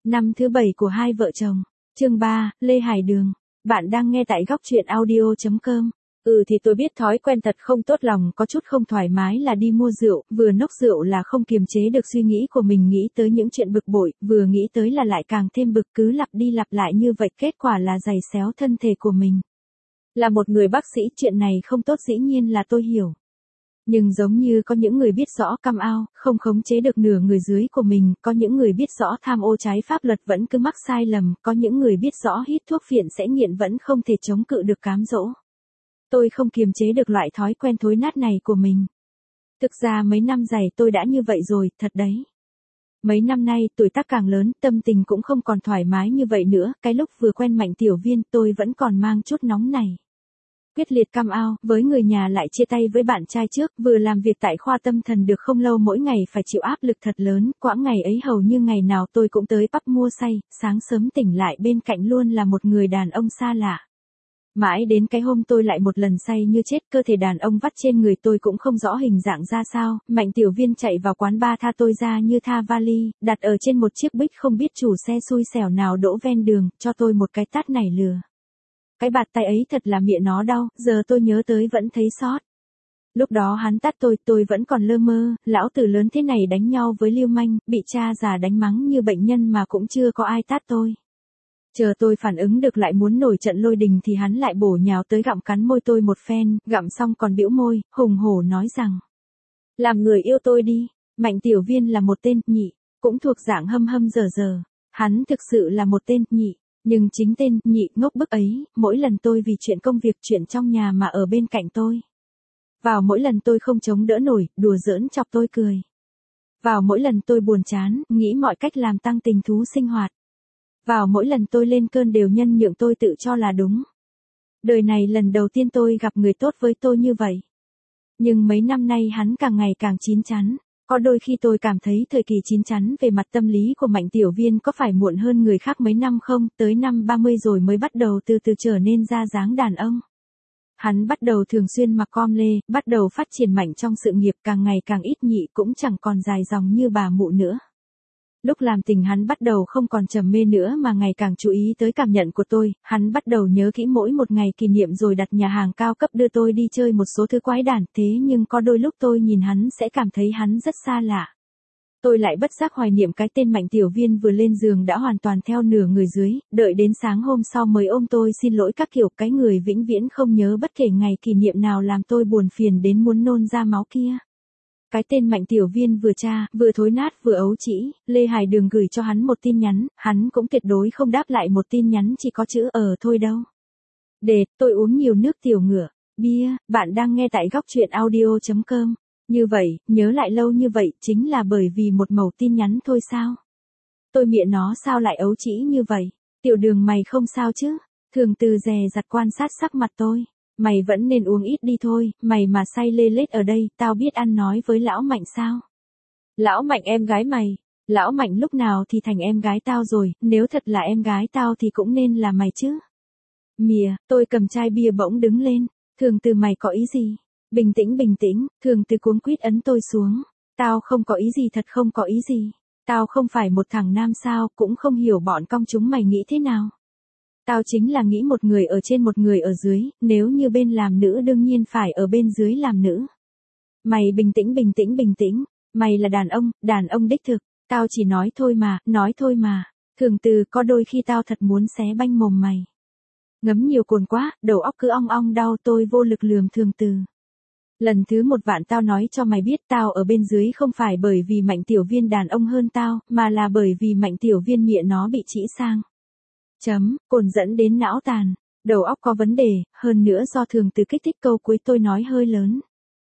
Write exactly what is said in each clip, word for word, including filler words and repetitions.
Năm thứ bảy của hai vợ chồng. Chương ba, Lê Hải Đường. Bạn đang nghe tại góc truyện audio chấm com. Ừ thì tôi biết thói quen thật không tốt, lòng có chút không thoải mái là đi mua rượu, vừa nốc rượu là không kiềm chế được suy nghĩ của mình, nghĩ tới những chuyện bực bội, vừa nghĩ tới là lại càng thêm bực, cứ lặp đi lặp lại như vậy, kết quả là giày xéo thân thể của mình. Là một người bác sĩ, chuyện này không tốt dĩ nhiên là tôi hiểu. Nhưng giống như có những người biết rõ cam ao, không khống chế được nửa người dưới của mình, có những người biết rõ tham ô trái pháp luật vẫn cứ mắc sai lầm, có những người biết rõ hít thuốc phiện sẽ nghiện vẫn không thể chống cự được cám dỗ. Tôi không kiềm chế được loại thói quen thối nát này của mình. Thực ra mấy năm dày tôi đã như vậy rồi, thật đấy. Mấy năm nay, tuổi tác càng lớn, tâm tình cũng không còn thoải mái như vậy nữa, cái lúc vừa quen Mạnh Tiểu Viên tôi vẫn còn mang chút nóng này. Quyết liệt cam ao, với người nhà lại chia tay với bạn trai trước, vừa làm việc tại khoa tâm thần được không lâu mỗi ngày phải chịu áp lực thật lớn, quãng ngày ấy hầu như ngày nào tôi cũng tới pub mua say, sáng sớm tỉnh lại bên cạnh luôn là một người đàn ông xa lạ. Mãi đến cái hôm tôi lại một lần say như chết, cơ thể đàn ông vắt trên người tôi cũng không rõ hình dạng ra sao, Mạnh Tiểu Viên chạy vào quán bar tha tôi ra như tha vali, đặt ở trên một chiếc bích, không biết chủ xe xui xẻo nào đỗ ven đường, cho tôi một cái tát nảy lừa. Cái bạt tay ấy thật là mịa nó đau, giờ tôi nhớ tới vẫn thấy xót. Lúc đó hắn tát tôi, tôi vẫn còn lơ mơ, lão tử lớn thế này đánh nhau với lưu manh, bị cha già đánh mắng như bệnh nhân mà cũng chưa có ai tát tôi. Chờ tôi phản ứng được lại muốn nổi trận lôi đình thì hắn lại bổ nhào tới gặm cắn môi tôi một phen, gặm xong còn bĩu môi, hùng hổ nói rằng: làm người yêu tôi đi. Mạnh Tiểu Viên là một tên nhị, cũng thuộc dạng hâm hâm dở dở. Hắn thực sự là một tên nhị. Nhưng chính tên nhị ngốc bức ấy, mỗi lần tôi vì chuyện công việc, chuyện trong nhà mà ở bên cạnh tôi. Vào mỗi lần tôi không chống đỡ nổi, đùa giỡn chọc tôi cười. Vào mỗi lần tôi buồn chán, nghĩ mọi cách làm tăng tình thú sinh hoạt. Vào mỗi lần tôi lên cơn đều nhân nhượng tôi tự cho là đúng. Đời này lần đầu tiên tôi gặp người tốt với tôi như vậy. Nhưng mấy năm nay hắn càng ngày càng chín chắn. Có đôi khi tôi cảm thấy thời kỳ chín chắn về mặt tâm lý của Mạnh Tiểu Viên có phải muộn hơn người khác mấy năm không, tới năm ba mươi rồi mới bắt đầu từ từ trở nên ra dáng đàn ông. Hắn bắt đầu thường xuyên mặc com lê, bắt đầu phát triển mạnh trong sự nghiệp, càng ngày càng ít nhị, cũng chẳng còn dài dòng như bà mụ nữa. Lúc làm tình hắn bắt đầu không còn trầm mê nữa mà ngày càng chú ý tới cảm nhận của tôi, hắn bắt đầu nhớ kỹ mỗi một ngày kỷ niệm rồi đặt nhà hàng cao cấp đưa tôi đi chơi một số thứ quái đản, thế nhưng có đôi lúc tôi nhìn hắn sẽ cảm thấy hắn rất xa lạ. Tôi lại bất giác hoài niệm cái tên Mạnh Tiểu Viên vừa lên giường đã hoàn toàn theo nửa người dưới, đợi đến sáng hôm sau mới ôm tôi xin lỗi các kiểu, cái người vĩnh viễn không nhớ bất kể ngày kỷ niệm nào làm tôi buồn phiền đến muốn nôn ra máu kia. Cái tên Mạnh Tiểu Viên vừa cha, vừa thối nát vừa ấu trĩ, Lê Hải Đường gửi cho hắn một tin nhắn, hắn cũng tuyệt đối không đáp lại một tin nhắn chỉ có chữ ờ thôi đâu. Để, tôi uống nhiều nước tiểu ngựa, bia, bạn đang nghe tại góc truyện audio chấm com. Như vậy, nhớ lại lâu như vậy, chính là bởi vì một mẩu tin nhắn thôi sao? Tôi mịa nó sao lại ấu trĩ như vậy? Tiểu Đường mày không sao chứ? Thường Từ dè dặt quan sát sắc mặt tôi. Mày vẫn nên uống ít đi thôi, mày mà say lê lết ở đây, tao biết ăn nói với lão Mạnh sao? Lão Mạnh em gái mày, lão Mạnh lúc nào thì thành em gái tao rồi, nếu thật là em gái tao thì cũng nên là mày chứ. Mìa, tôi cầm chai bia bỗng đứng lên, Thường Từ mày có ý gì? Bình tĩnh bình tĩnh, Thường Từ cuống quýt ấn tôi xuống, tao không có ý gì, thật không có ý gì. Tao không phải một thằng nam sao, cũng không hiểu bọn cong chúng mày nghĩ thế nào. Tao chính là nghĩ một người ở trên một người ở dưới, nếu như bên làm nữ đương nhiên phải ở bên dưới làm nữ. Mày bình tĩnh bình tĩnh bình tĩnh, mày là đàn ông, đàn ông đích thực, tao chỉ nói thôi mà, nói thôi mà. Thường Từ, có đôi khi tao thật muốn xé banh mồm mày. Ngấm nhiều cồn quá, đầu óc cứ ong ong đau, tôi vô lực lườm Thường Từ. Lần thứ một vạn tao nói cho mày biết, tao ở bên dưới không phải bởi vì Mạnh Tiểu Viên đàn ông hơn tao, mà là bởi vì Mạnh Tiểu Viên mịa nó bị trĩ sang. Chấm, cồn dẫn đến não tàn, đầu óc có vấn đề, hơn nữa do Thường Từ kích thích câu cuối tôi nói hơi lớn.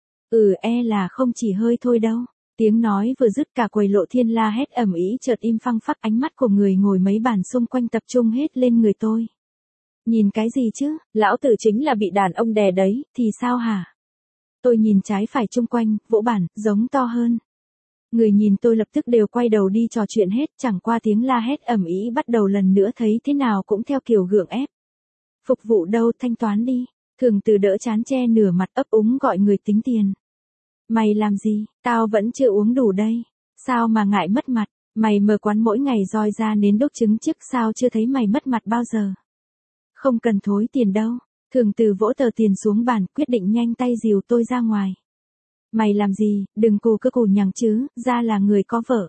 Ừ e là không chỉ hơi thôi đâu. Tiếng nói vừa dứt cả quầy Lộ Thiên la hét ầm ĩ chợt im phăng phắc, ánh mắt của người ngồi mấy bàn xung quanh tập trung hết lên người tôi. Nhìn cái gì chứ, lão tử chính là bị đàn ông đè đấy, thì sao hả? Tôi nhìn trái phải chung quanh, vỗ bàn, giống to hơn. Người nhìn tôi lập tức đều quay đầu đi trò chuyện hết, chẳng qua tiếng la hét ầm ĩ bắt đầu lần nữa, thấy thế nào cũng theo kiểu gượng ép. Phục vụ đâu, thanh toán đi. Thường Từ đỡ chán che nửa mặt ấp úng gọi người tính tiền. Mày làm gì, tao vẫn chưa uống đủ đây. Sao mà ngại mất mặt, Mày mở quán mỗi ngày roi ra nến đốt trứng trước sao chưa thấy mày mất mặt bao giờ. Không cần thối tiền đâu. Thường Từ vỗ tờ tiền xuống bàn, quyết định nhanh tay dìu tôi ra ngoài. Mày làm gì, đừng cù cứ cù nhằng chứ, ra là người có vợ.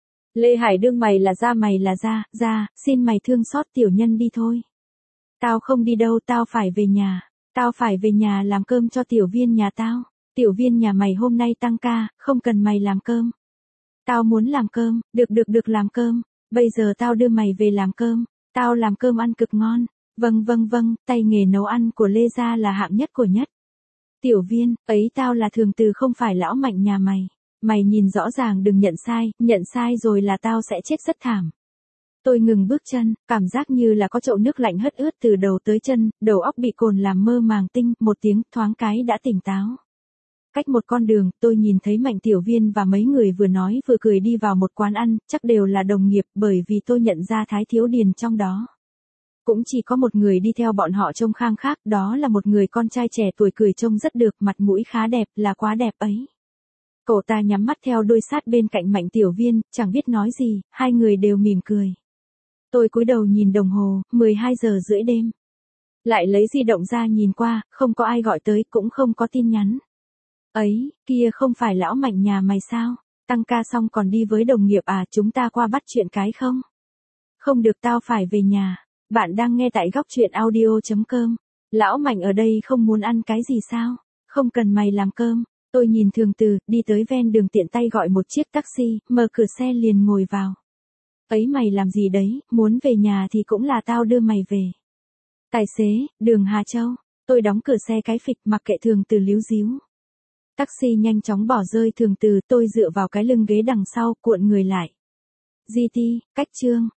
Lê Hải Đương mày là ra mày là ra, ra, xin mày thương xót tiểu nhân đi thôi. Tao không đi đâu, tao phải về nhà. Tao phải về nhà làm cơm cho tiểu viên nhà tao. Tiểu viên nhà mày hôm nay tăng ca, không cần mày làm cơm. Tao muốn làm cơm, được được được làm cơm. Bây giờ tao đưa mày về làm cơm. Tao làm cơm ăn cực ngon. Vâng vâng vâng, tay nghề nấu ăn của Lê gia là hạng nhất của nhất. Tiểu Viên, ấy tao là Thường Từ không phải lão Mạnh nhà mày. Mày nhìn rõ ràng đừng nhận sai, nhận sai rồi là tao sẽ chết rất thảm. Tôi ngừng bước chân, cảm giác như là có chậu nước lạnh hất ướt từ đầu tới chân, đầu óc bị cồn làm mơ màng tinh, một tiếng thoáng cái đã tỉnh táo. Cách một con đường, tôi nhìn thấy Mạnh Tiểu Viên và mấy người vừa nói vừa cười đi vào một quán ăn, chắc đều là đồng nghiệp bởi vì tôi nhận ra Thái Thiếu Điền trong đó. Cũng chỉ có một người đi theo bọn họ trông khang khác, đó là một người con trai trẻ tuổi cười trông rất được, mặt mũi khá đẹp, là quá đẹp ấy. Cậu ta nhắm mắt theo đuôi sát bên cạnh Mạnh Tiểu Viên, chẳng biết nói gì, hai người đều mỉm cười. Tôi cúi đầu nhìn đồng hồ, mười hai giờ rưỡi đêm. Lại lấy di động ra nhìn qua, không có ai gọi tới, cũng không có tin nhắn. Ấy, kia không phải lão Mạnh nhà mày sao? Tăng ca xong còn đi với đồng nghiệp à, chúng ta qua bắt chuyện cái không? Không được, tao phải về nhà. Bạn đang nghe tại góc truyện audio chấm com. Lão Mạnh ở đây không muốn ăn cái gì sao? Không cần mày làm cơm. Tôi nhìn Thường Từ, đi tới ven đường tiện tay gọi một chiếc taxi, mở cửa xe liền ngồi vào. Ấy mày làm gì đấy, muốn về nhà thì cũng là tao đưa mày về. Tài xế, đường Hà Châu. Tôi đóng cửa xe cái phịch mặc kệ Thường Từ líu díu. Taxi nhanh chóng bỏ rơi Thường Từ, tôi dựa vào cái lưng ghế đằng sau cuộn người lại. giê tê, cách chương.